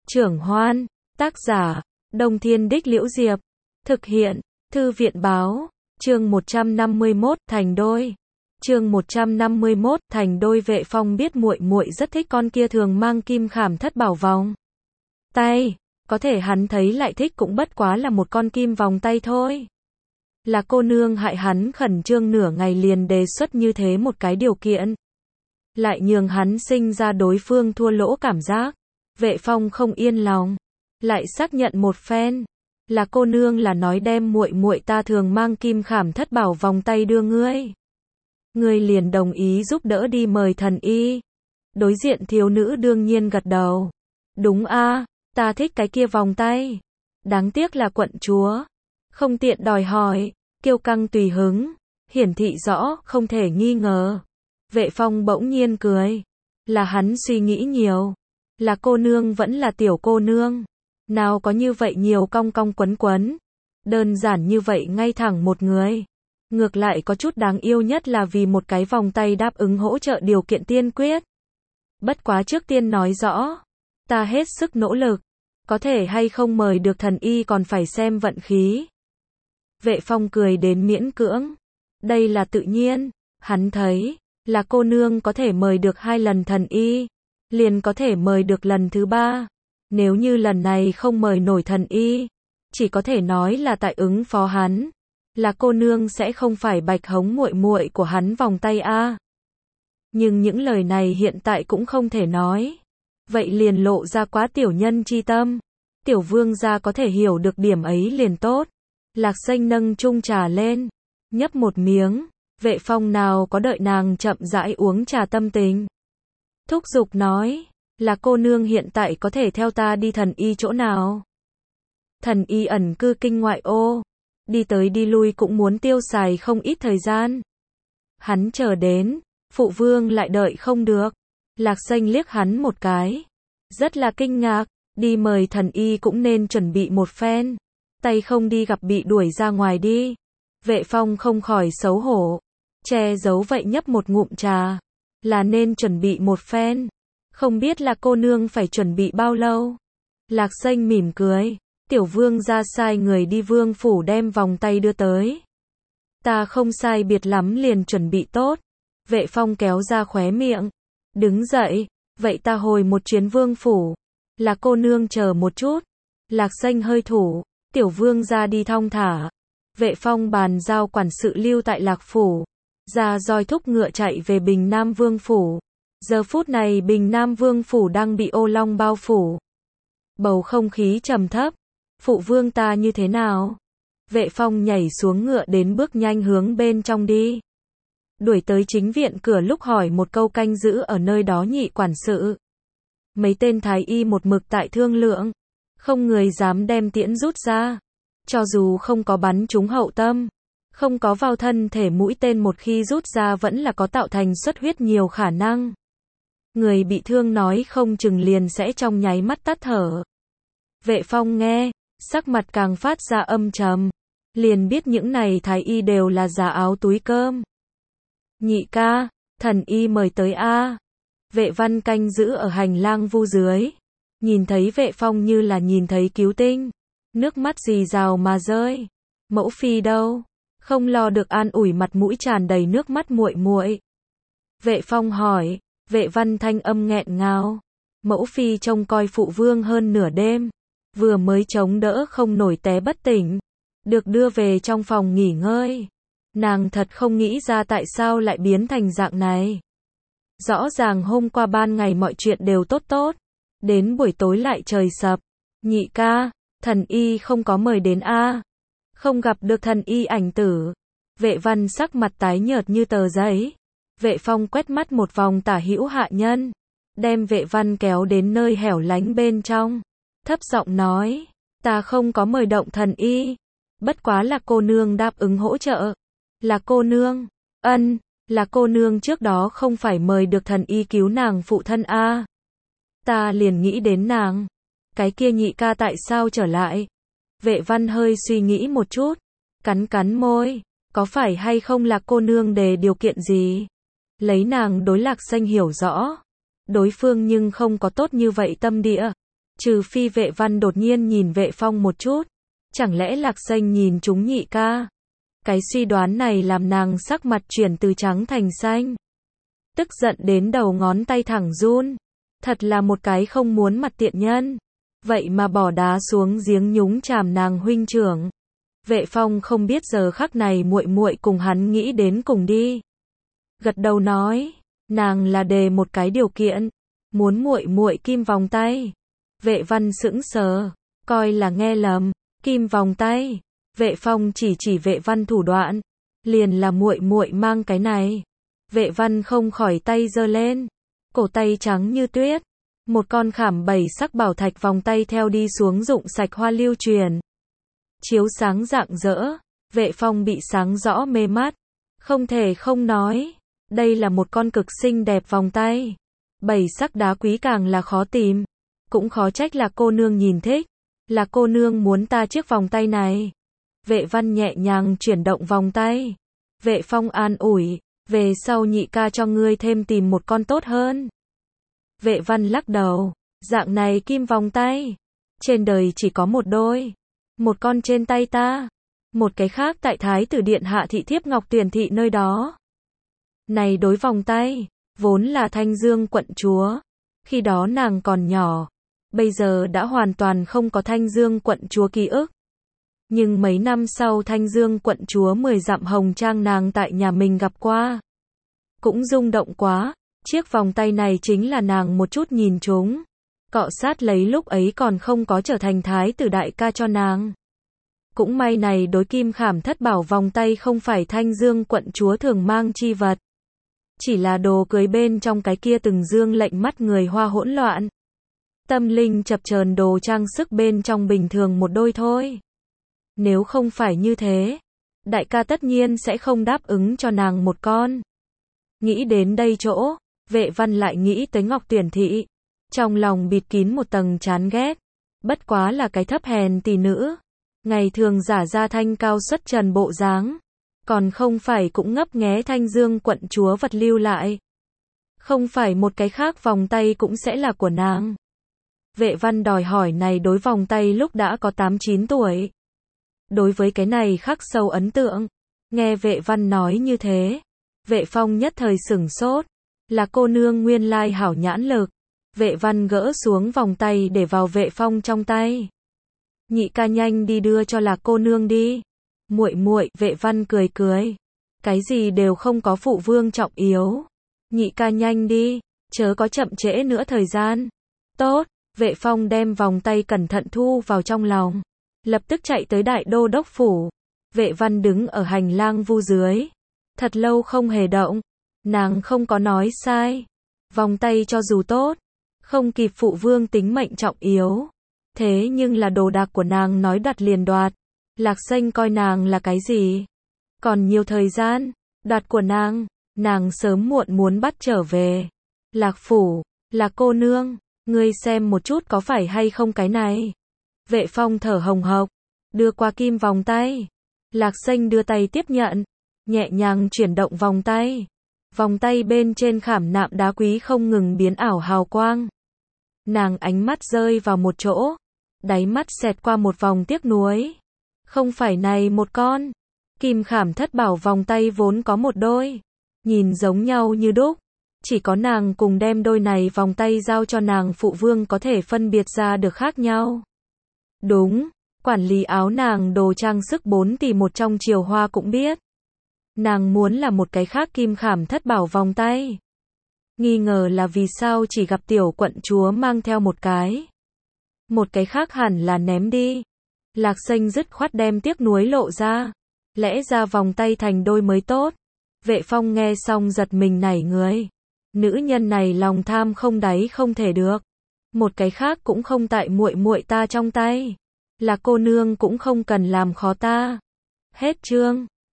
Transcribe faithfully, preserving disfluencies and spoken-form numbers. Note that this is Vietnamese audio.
Trưởng Hoan, tác giả, Đông Thiên Đích Liễu Diệp, thực hiện, Thư viện Báo, chương một trăm năm mươi mốt, thành đôi. Chương một trăm năm mươi mốt, thành đôi. Vệ Phong biết muội muội rất thích con kia thường mang kim khảm thất bảo vòng tay, có thể hắn thấy lại thích cũng bất quá là một con kim vòng tay thôi. Là cô nương hại hắn khẩn trương nửa ngày liền đề xuất như thế một cái điều kiện, lại nhường hắn sinh ra đối phương thua lỗ cảm giác. Vệ Phong không yên lòng, lại xác nhận một phen, là cô nương là nói đem muội muội ta thường mang kim khảm thất bảo vòng tay đưa ngươi. Ngươi liền đồng ý giúp đỡ đi mời thần y. Đối diện thiếu nữ đương nhiên gật đầu. Đúng a, ta thích cái kia vòng tay. Đáng tiếc là quận chúa, không tiện đòi hỏi, kiêu căng tùy hứng, hiển thị rõ, không thể nghi ngờ. Vệ Phong bỗng nhiên cười, là hắn suy nghĩ nhiều, là cô nương vẫn là tiểu cô nương, nào có như vậy nhiều cong cong quấn quấn, đơn giản như vậy ngay thẳng một người. Ngược lại có chút đáng yêu nhất là vì một cái vòng tay đáp ứng hỗ trợ điều kiện tiên quyết. Bất quá trước tiên nói rõ, ta hết sức nỗ lực, có thể hay không mời được thần y còn phải xem vận khí. Vệ Phong cười đến miễn cưỡng, đây là tự nhiên, hắn thấy, là cô nương có thể mời được hai lần thần y, liền có thể mời được lần thứ ba. Nếu như lần này không mời nổi thần y, chỉ có thể nói là tại ứng phó hắn. Là cô nương sẽ không phải bạch hống muội muội của hắn vòng tay a. Nhưng những lời này hiện tại cũng không thể nói. Vậy liền lộ ra quá tiểu nhân chi tâm. Tiểu vương gia có thể hiểu được điểm ấy liền tốt. Lạc Xanh nâng chung trà lên, nhấp một miếng. Vệ Phong nào có đợi nàng chậm rãi uống trà tâm tình, thúc giục nói, là cô nương hiện tại có thể theo ta đi thần y chỗ nào? Thần y ẩn cư kinh ngoại ô, đi tới đi lui cũng muốn tiêu xài không ít thời gian. Hắn chờ đến, phụ vương lại đợi không được. Lạc Xanh liếc hắn một cái, rất là kinh ngạc, đi mời thần y cũng nên chuẩn bị một phen, tay không đi gặp bị đuổi ra ngoài đi. Vệ Phong không khỏi xấu hổ, che giấu vậy nhấp một ngụm trà, là nên chuẩn bị một phen, không biết là cô nương phải chuẩn bị bao lâu. Lạc Xanh mỉm cười, tiểu vương ra sai người đi vương phủ đem vòng tay đưa tới. Ta không sai biệt lắm liền chuẩn bị tốt. Vệ Phong kéo ra khóe miệng, đứng dậy, vậy ta hồi một chuyến vương phủ. Là cô nương chờ một chút. Lạc Xanh hơi thủ, tiểu vương ra đi thong thả. Vệ Phong bàn giao quản sự lưu tại Lạc phủ, ra roi thúc ngựa chạy về Bình Nam Vương phủ. Giờ phút này Bình Nam Vương phủ đang bị ô long bao phủ, bầu không khí trầm thấp. Phụ vương ta như thế nào? Vệ Phong nhảy xuống ngựa đến bước nhanh hướng bên trong đi. Đuổi tới chính viện cửa lúc hỏi một câu canh giữ ở nơi đó nhị quản sự. Mấy tên thái y một mực tại thương lượng, không người dám đem tiễn rút ra. Cho dù không có bắn trúng hậu tâm, không có vào thân thể mũi tên một khi rút ra vẫn là có tạo thành xuất huyết nhiều khả năng. Người bị thương nói không chừng liền sẽ trong nháy mắt tắt thở. Vệ Phong nghe, sắc mặt càng phát ra âm trầm, liền biết những này thái y đều là giả áo túi cơm. Nhị ca, thần y mời tới a. Vệ Văn canh giữ ở hành lang vu dưới, nhìn thấy Vệ Phong như là nhìn thấy cứu tinh, nước mắt rì rào mà rơi. Mẫu phi đâu? Không lo được an ủi mặt mũi tràn đầy nước mắt muội muội. Vệ Phong hỏi. Vệ Văn thanh âm nghẹn ngào, mẫu phi trông coi phụ vương hơn nửa đêm, vừa mới chống đỡ không nổi té bất tỉnh, được đưa về trong phòng nghỉ ngơi. Nàng thật không nghĩ ra tại sao lại biến thành dạng này. Rõ ràng hôm qua ban ngày mọi chuyện đều tốt tốt, đến buổi tối lại trời sập. Nhị ca, thần y không có mời đến a. Không gặp được thần y ảnh tử. Vệ Văn sắc mặt tái nhợt như tờ giấy. Vệ Phong quét mắt một vòng tả hữu hạ nhân, đem Vệ Văn kéo đến nơi hẻo lánh bên trong, thấp giọng nói, ta không có mời động thần y, bất quá là cô nương đáp ứng hỗ trợ. Là cô nương? Ân, là cô nương trước đó không phải mời được thần y cứu nàng phụ thân a. Ta liền nghĩ đến nàng, cái kia nhị ca tại sao trở lại? Vệ Văn hơi suy nghĩ một chút, cắn cắn môi, có phải hay không là cô nương đề điều kiện gì? Lấy nàng đối Lạc Xanh hiểu rõ, đối phương nhưng không có tốt như vậy tâm địa. Trừ phi Vệ Văn đột nhiên nhìn Vệ Phong một chút. Chẳng lẽ Lạc Xanh nhìn trúng nhị ca? Cái suy đoán này làm nàng sắc mặt chuyển từ trắng thành xanh. Tức giận đến đầu ngón tay thẳng run. Thật là một cái không muốn mặt tiện nhân. Vậy mà bỏ đá xuống giếng nhúng chàm nàng huynh trưởng. Vệ Phong không biết giờ khắc này muội muội cùng hắn nghĩ đến cùng đi. Gật đầu nói, nàng là đề một cái điều kiện, muốn muội muội kim vòng tay. Vệ Văn sững sờ, coi là nghe lầm, kim vòng tay. Vệ Phong chỉ chỉ Vệ Văn thủ đoạn, liền là muội muội mang cái này. Vệ Văn không khỏi tay giơ lên, cổ tay trắng như tuyết, một con khảm bảy sắc bảo thạch vòng tay theo đi xuống rụng sạch hoa lưu truyền. Chiếu sáng rạng rỡ, Vệ Phong bị sáng rõ mê mắt, không thể không nói, đây là một con cực xinh đẹp vòng tay. Bảy sắc đá quý càng là khó tìm, cũng khó trách là cô nương nhìn thích, là cô nương muốn ta chiếc vòng tay này. Vệ Văn nhẹ nhàng chuyển động vòng tay. Vệ Phong an ủi, về sau nhị ca cho ngươi thêm tìm một con tốt hơn. Vệ Văn lắc đầu, dạng này kim vòng tay, trên đời chỉ có một đôi. Một con trên tay ta, một cái khác tại Thái tử điện hạ thị thiếp Ngọc Tuyển thị nơi đó. Này đối vòng tay, vốn là Thanh Dương quận chúa, khi đó nàng còn nhỏ, bây giờ đã hoàn toàn không có Thanh Dương quận chúa ký ức. Nhưng mấy năm sau Thanh Dương quận chúa mười dặm hồng trang nàng tại nhà mình gặp qua. Cũng rung động quá, chiếc vòng tay này chính là nàng một chút nhìn trúng. Cọ sát lấy lúc ấy còn không có trở thành thái tử đại ca cho nàng. Cũng may này đối kim khảm thất bảo vòng tay không phải Thanh Dương quận chúa thường mang chi vật. Chỉ là đồ cưới bên trong cái kia từng dương lệnh mắt người hoa hỗn loạn. Tâm linh chập chờn đồ trang sức bên trong bình thường một đôi thôi. Nếu không phải như thế, đại ca tất nhiên sẽ không đáp ứng cho nàng một con. Nghĩ đến đây chỗ, Vệ Văn lại nghĩ tới Ngọc Tuyển thị. Trong lòng bịt kín một tầng chán ghét. Bất quá là cái thấp hèn tỷ nữ. Ngày thường giả ra thanh cao xuất trần bộ dáng. Còn không phải cũng ngấp nghé Thanh Dương quận chúa vật lưu lại. Không phải một cái khác vòng tay cũng sẽ là của nàng. Vệ Văn đòi hỏi này đối vòng tay lúc đã có tám chín tuổi. Đối với cái này khắc sâu ấn tượng. Nghe Vệ Văn nói như thế, Vệ Phong nhất thời sửng sốt. Là cô nương nguyên lai hảo nhãn lực. Vệ Văn gỡ xuống vòng tay để vào Vệ Phong trong tay. Nhị ca nhanh đi đưa cho Lạc cô nương đi. Muội muội, Vệ Văn cười cười. Cái gì đều không có phụ vương trọng yếu. Nhị ca nhanh đi, chớ có chậm trễ nữa thời gian. Tốt, Vệ Phong đem vòng tay cẩn thận thu vào trong lòng. Lập tức chạy tới Đại Đô đốc phủ. Vệ Văn đứng ở hành lang vu dưới. Thật lâu không hề động. Nàng không có nói sai. Vòng tay cho dù tốt, không kịp phụ vương tính mệnh trọng yếu. Thế nhưng là đồ đạc của nàng nói đoạt liền đoạt. Lạc Xanh coi nàng là cái gì? Còn nhiều thời gian, đoạt của nàng, nàng sớm muộn muốn bắt trở về. Lạc phủ, là cô nương, ngươi xem một chút có phải hay không cái này. Vệ Phong thở hồng hộc, đưa qua kim vòng tay. Lạc Xanh đưa tay tiếp nhận, nhẹ nhàng chuyển động vòng tay. Vòng tay bên trên khảm nạm đá quý không ngừng biến ảo hào quang. Nàng ánh mắt rơi vào một chỗ, đáy mắt xẹt qua một vòng tiếc nuối. Không phải này một con. Kim khảm thất bảo vòng tay vốn có một đôi. Nhìn giống nhau như đúc. Chỉ có nàng cùng đem đôi này vòng tay giao cho nàng phụ vương có thể phân biệt ra được khác nhau. Đúng, quản lý áo nàng đồ trang sức bốn tỷ một trong Triều Hoa cũng biết. Nàng muốn là một cái khác kim khảm thất bảo vòng tay. Nghi ngờ là vì sao chỉ gặp tiểu quận chúa mang theo một cái. Một cái khác hẳn là ném đi. Lạc Xanh dứt khoát đem tiếc nuối lộ ra. Lẽ ra vòng tay thành đôi mới tốt. Vệ Phong nghe xong giật mình nảy người. Nữ nhân này lòng tham không đáy không thể được. Một cái khác cũng không tại muội muội ta trong tay. Là cô nương cũng không cần làm khó ta. Hết chương.